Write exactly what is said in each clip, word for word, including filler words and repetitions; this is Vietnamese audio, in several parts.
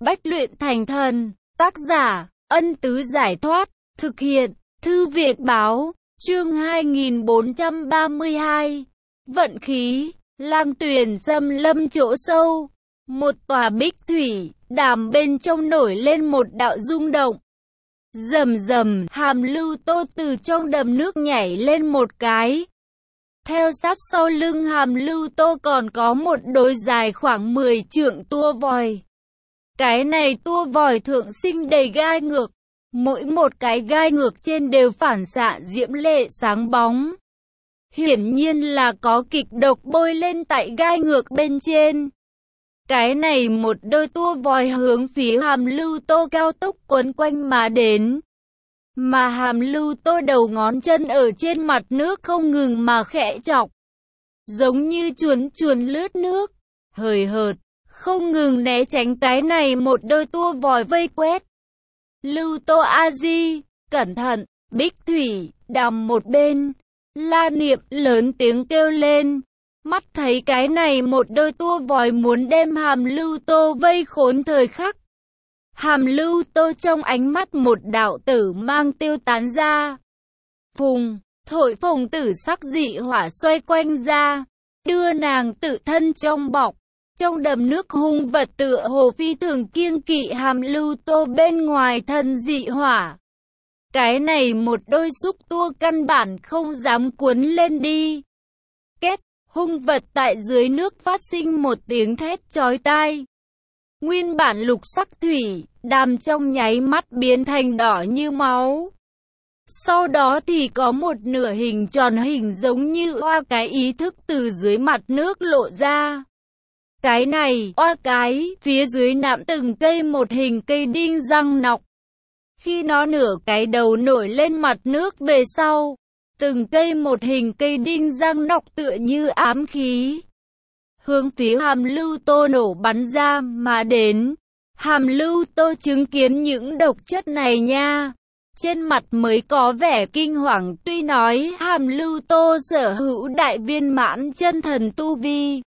Bách luyện thành thần. Tác giả, Ân Tứ Giải Thoát. Thực hiện, Thư Việt Báo. Chương hai nghìn bốn trăm ba mươi hai. Vận khí. Lang Tuyền xâm lâm chỗ sâu. Một tòa bích thủy đàm bên trong nổi lên một đạo rung động. Rầm rầm, Hàm Lưu Tô từ trong đầm nước nhảy lên một cái. Theo sát sau lưng Hàm Lưu Tô còn có một đôi dài khoảng mười trượng tua vòi. Cái này tua vòi thượng sinh đầy gai ngược. Mỗi một cái gai ngược trên đều phản xạ diễm lệ sáng bóng. Hiển nhiên là có kịch độc bôi lên tại gai ngược bên trên. Cái này một đôi tua vòi hướng phía Hàm Lưu Tô cao tốc quấn quanh mà đến. Mà Hàm Lưu Tô đầu ngón chân ở trên mặt nước không ngừng mà khẽ chọc. Giống như chuồn chuồn lướt nước, hời hợt, không ngừng né tránh cái này một đôi tua vòi vây quét. Lưu Tô A Di, cẩn thận, bích thủy, đàm một bên. La Niệm lớn tiếng kêu lên. Mắt thấy cái này một đôi tua vòi muốn đem Hàm Lưu Tô vây khốn thời khắc. Hàm Lưu Tô trong ánh mắt một đạo tử mang tiêu tán ra. Phùng, thổi phồng tử sắc dị hỏa xoay quanh ra, đưa nàng tự thân trong bọc. Trong đầm nước hung vật tựa hồ phi thường kiêng kỵ Hàm Lưu Tô bên ngoài thân dị hỏa. Cái này một đôi xúc tua căn bản không dám cuốn lên đi. Két, hung vật tại dưới nước phát sinh một tiếng thét chói tai. Nguyên bản lục sắc thủy, đàm trong nháy mắt biến thành đỏ như máu. Sau đó thì có một nửa hình tròn hình giống như oa cái ý thức từ dưới mặt nước lộ ra. Cái này, oa cái, phía dưới nạm từng cây một hình cây đinh răng nọc. Khi nó nửa cái đầu nổi lên mặt nước về sau, từng cây một hình cây đinh răng nọc tựa như ám khí. Hướng phía Hàm Lưu Tô nổ bắn ra mà đến. Hàm Lưu Tô chứng kiến những độc chất này nha. Trên mặt mới có vẻ kinh hoàng, tuy nói Hàm Lưu Tô sở hữu đại viên mãn chân thần tu vi.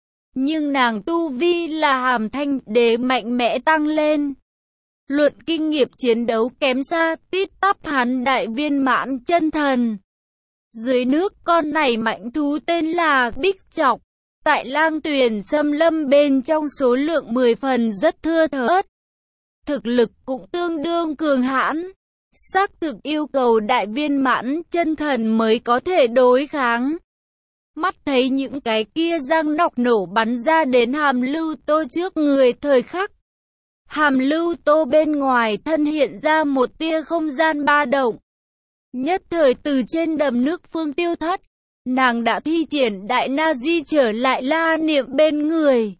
Nhưng nàng tu vi là Hàm Thanh Đế mạnh mẽ tăng lên. Luận kinh nghiệm chiến đấu kém xa tít tắp hắn đại viên mãn chân thần. Dưới nước con này mạnh thú tên là Bích Chọc. Tại Lang Tuyền xâm lâm bên trong số lượng mười phần rất thưa thớt. Thực lực cũng tương đương cường hãn. Xác thực yêu cầu đại viên mãn chân thần mới có thể đối kháng. Mắt thấy những cái kia răng nọc nổ bắn ra đến Hàm Lưu Tô trước người thời khắc. Hàm Lưu Tô bên ngoài thân hiện ra một tia không gian ba động. Nhất thời từ trên đầm nước phương tiêu thất. Nàng đã thi triển đại na di trở lại La Niệm bên người.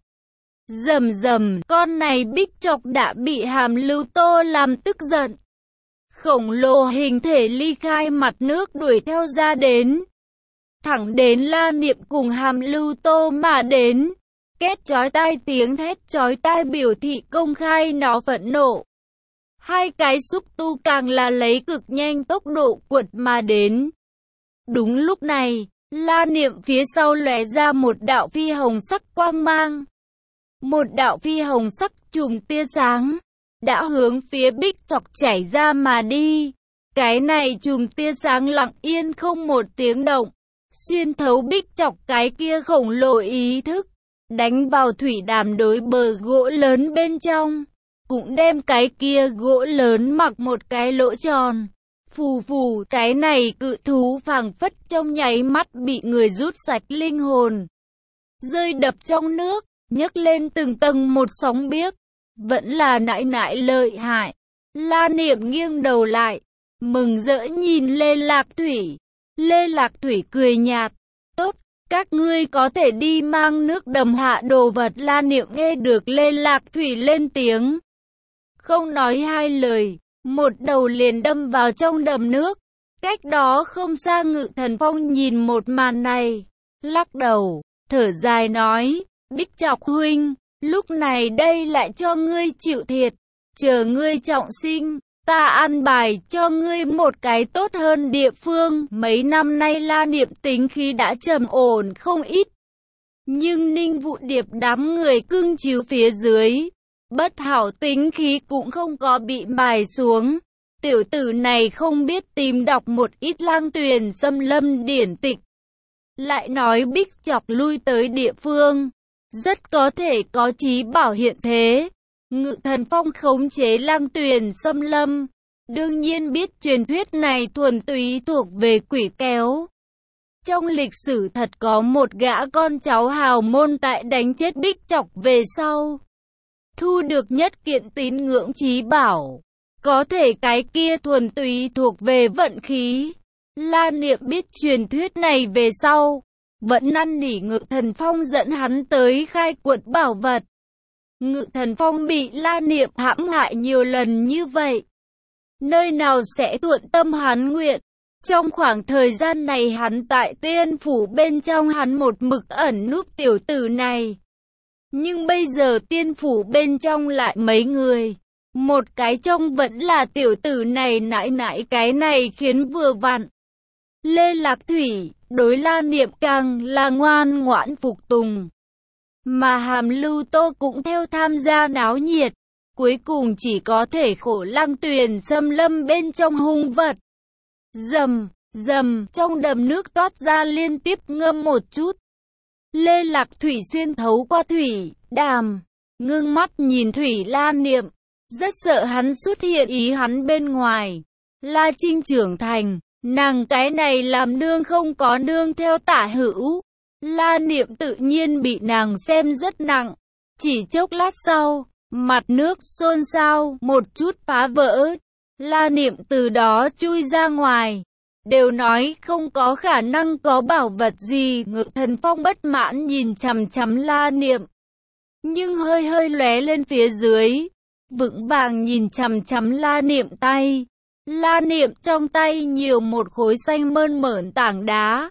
Rầm rầm, con này Bích Chọc đã bị Hàm Lưu Tô làm tức giận. Khổng lồ hình thể ly khai mặt nước đuổi theo ra đến. Thẳng đến La Niệm cùng Hàm Lưu Tô mà đến. Két chói tai tiếng thét chói tai biểu thị công khai nó phẫn nộ. Hai cái xúc tu càng là lấy cực nhanh tốc độ cuột mà đến. Đúng lúc này, La Niệm phía sau lóe ra một đạo phi hồng sắc quang mang. Một đạo phi hồng sắc chùm tia sáng đã hướng phía Bích Chọc chảy ra mà đi. Cái này chùm tia sáng lặng yên không một tiếng động, xuyên thấu Bích Chọc cái kia khổng lồ ý thức, đánh vào thủy đàm đối bờ gỗ lớn bên trong, cũng đem cái kia gỗ lớn mặc một cái lỗ tròn. Phù phù, cái này cự thú phảng phất trong nháy mắt bị người rút sạch linh hồn. Rơi đập trong nước, nhấc lên từng tầng một sóng biếc. Vẫn là nãi nãi lợi hại. La Niệm nghiêng đầu lại, mừng rỡ nhìn Lê Lạc Thủy. Lê Lạc Thủy cười nhạt. Tốt, các ngươi có thể đi mang nước đầm hạ đồ vật. La Niệm nghe được Lê Lạc Thủy lên tiếng. Không nói hai lời. Một đầu liền đâm vào trong đầm nước. Cách đó không xa Ngự Thần Phong nhìn một màn này, lắc đầu, thở dài nói, Bích Chọc huynh, lúc này đây lại cho ngươi chịu thiệt. Chờ ngươi trọng sinh, ta an bài cho ngươi một cái tốt hơn địa phương. Mấy năm nay La Niệm tính khí đã trầm ổn không ít. Nhưng Ninh Vụ Điệp đám người cưng chiếu phía dưới, Bất hảo tính khí cũng không có bị mài xuống. Tiểu tử này không biết tìm đọc một ít Lang Tuyền xâm lâm điển tịch. Lại nói Bích Chọc lui tới địa phương, rất có thể có trí bảo hiện thế. Ngự Thần Phong khống chế Lang Tuyền xâm lâm, đương nhiên biết truyền thuyết này thuần túy thuộc về quỷ kéo. Trong lịch sử thật có một gã con cháu hào môn tại đánh chết Bích Chọc về sau, thu được nhất kiện tín ngưỡng trí bảo. Có thể cái kia thuần túy thuộc về vận khí. La Niệm biết truyền thuyết này về sau, vẫn năn nỉ Ngự Thần Phong dẫn hắn tới khai quật bảo vật. Ngự Thần Phong bị La Niệm hãm hại nhiều lần như vậy, nơi nào sẽ thuận tâm hắn nguyện. Trong khoảng thời gian này hắn tại tiên phủ bên trong hắn một mực ẩn núp tiểu tử này. Nhưng bây giờ tiên phủ bên trong lại mấy người. Một cái trong vẫn là tiểu tử này, nãi nãi cái này khiến vừa vặn. Lê Lạc Thủy, đối La Niệm càng là ngoan ngoãn phục tùng. Mà Hàm Lưu Tô cũng theo tham gia náo nhiệt. Cuối cùng chỉ có thể khổ Lang Tuyền xâm lâm bên trong hung vật. Rầm, rầm, trong đầm nước toát ra liên tiếp ngâm một chút. Lê Lạc Thủy xuyên thấu qua thủy đàm, ngưng mắt nhìn Thủy La Niệm, rất sợ hắn xuất hiện ý hắn bên ngoài. La Trinh trưởng thành, nàng cái này làm nương không có nương theo tả hữu. La Niệm tự nhiên bị nàng xem rất nặng. Chỉ chốc lát sau, mặt nước xôn xao, một chút phá vỡ. La Niệm từ đó chui ra ngoài. Đều nói không có khả năng có bảo vật gì. Ngự Thần Phong bất mãn nhìn chằm chằm La Niệm, nhưng hơi hơi lóe lên phía dưới, vững vàng nhìn chằm chằm La Niệm tay. La Niệm trong tay nhiều một khối xanh mơn mởn tảng đá.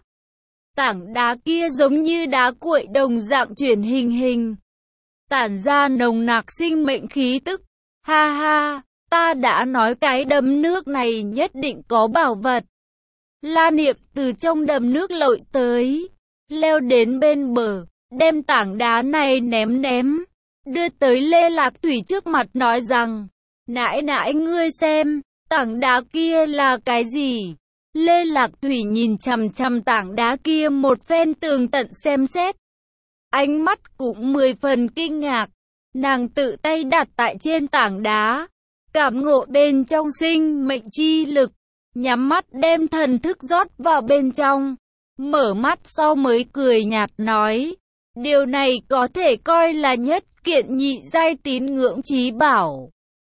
Tảng đá kia giống như đá cuội đồng dạng chuyển hình hình, tản ra nồng nặc sinh mệnh khí tức. Ha ha, ta đã nói cái đầm nước này nhất định có bảo vật. La Niệm từ trong đầm nước lội tới, leo đến bên bờ, đem tảng đá này ném ném, đưa tới Lê Lạc Thủy trước mặt nói rằng, nãi nãi ngươi xem, tảng đá kia là cái gì? Lê Lạc Thủy nhìn chằm chằm tảng đá kia một phen tường tận xem xét. Ánh mắt cũng mười phần kinh ngạc, nàng tự tay đặt tại trên tảng đá, cảm ngộ bên trong sinh mệnh chi lực, nhắm mắt đem thần thức rót vào bên trong, mở mắt sau mới cười nhạt nói, điều này có thể coi là nhất kiện nhị giai tín ngưỡng trí bảo.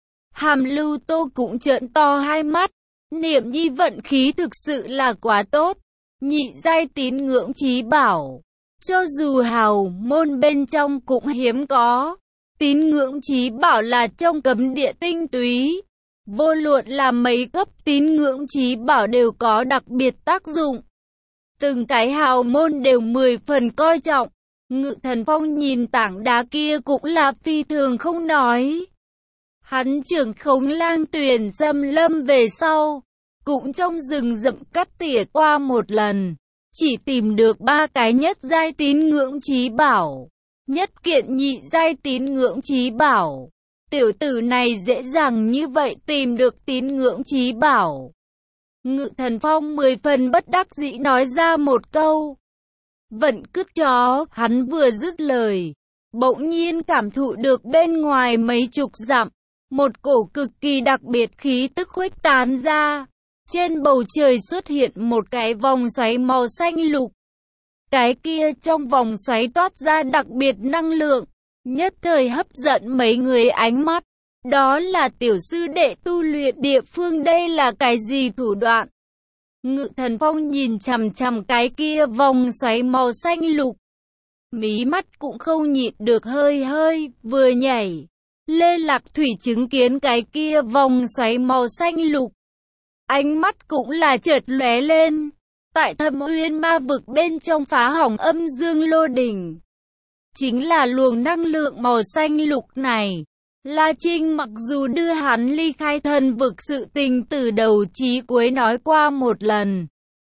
Hàm Lưu Tô cũng trợn to hai mắt, Niệm nhi vận khí thực sự là quá tốt, nhị giai tín ngưỡng trí bảo, cho dù hào môn bên trong cũng hiếm có. Tín ngưỡng trí bảo là trong cấm địa tinh túy, vô luận là mấy cấp tín ngưỡng trí bảo đều có đặc biệt tác dụng. Từng cái hào môn đều mười phần coi trọng. Ngự Thần Phong nhìn tảng đá kia cũng là phi thường không nói. Hắn trưởng khống Lang Tuyền xâm lâm về sau, cũng trong rừng rậm cắt tỉa qua một lần, chỉ tìm được ba cái nhất giai tín ngưỡng trí bảo, nhất kiện nhị giai tín ngưỡng trí bảo. Tiểu tử này dễ dàng như vậy tìm được tín ngưỡng trí bảo. Ngự Thần Phong mười phần bất đắc dĩ nói ra một câu. Vận cứt chó, hắn vừa dứt lời, bỗng nhiên cảm thụ được bên ngoài mấy chục dặm, một cổ cực kỳ đặc biệt khí tức khuếch tán ra. Trên bầu trời xuất hiện một cái vòng xoáy màu xanh lục. Cái kia trong vòng xoáy toát ra đặc biệt năng lượng, nhất thời hấp dẫn mấy người ánh mắt. Đó là tiểu sư đệ tu luyện địa phương, đây là cái gì thủ đoạn? Ngự Thần Phong nhìn chằm chằm cái kia vòng xoáy màu xanh lục, mí mắt cũng không nhịn được hơi hơi vừa nhảy. Lê Lạc Thủy chứng kiến cái kia vòng xoáy màu xanh lục, ánh mắt cũng là chợt lóe lên. Tại Thâm Uyên ma vực bên trong phá hỏng âm dương lô đỉnh, chính là luồng năng lượng màu xanh lục này. La Trinh mặc dù đưa hắn ly khai thân vực sự tình từ đầu chí cuối nói qua một lần,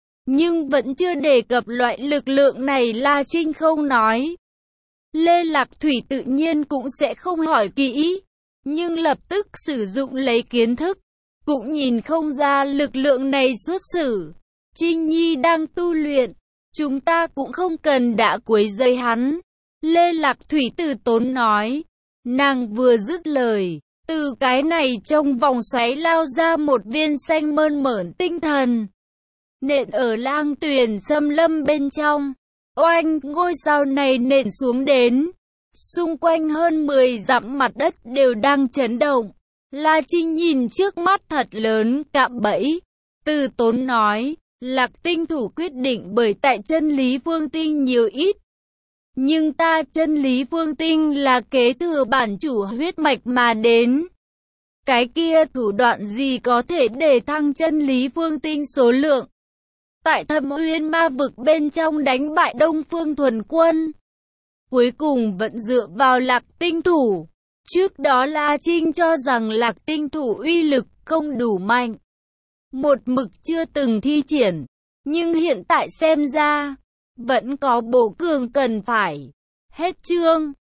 nhưng vẫn chưa đề cập loại lực lượng này. La Trinh không nói, Lê Lạc Thủy tự nhiên cũng sẽ không hỏi kỹ. nhưng lập tức sử dụng lấy kiến thức, cũng nhìn không ra lực lượng này xuất xử. Trinh Nhi đang tu luyện, chúng ta cũng không cần đã quấy rầy hắn. Lê Lạc Thủy từ tốn nói. Nàng vừa dứt lời, từ cái này trong vòng xoáy lao ra một viên xanh mơn mởn tinh thần. Nện ở Lang Tuyền xâm lâm bên trong. Oanh, ngôi sao này nện xuống đến. Xung quanh hơn mười dặm mặt đất đều đang chấn động. La Trinh nhìn trước mắt thật lớn, cạm bẫy. Từ tốn nói, Lạc tinh thủ quyết định bởi tại chân lý vương tinh nhiều ít. Nhưng ta chân lý vương tinh là kế thừa bản chủ huyết mạch mà đến. Cái kia thủ đoạn gì có thể để thăng chân lý vương tinh số lượng? Tại Thâm Uyên ma vực bên trong đánh bại Đông Phương Thuần Quân. Cuối cùng vẫn dựa vào Lạc tinh thủ. Trước đó La Trinh cho rằng Lạc tinh thủ uy lực không đủ mạnh. Một mực chưa từng thi triển. Nhưng hiện tại xem ra, vẫn có bổ cường cần phải. Hết chương.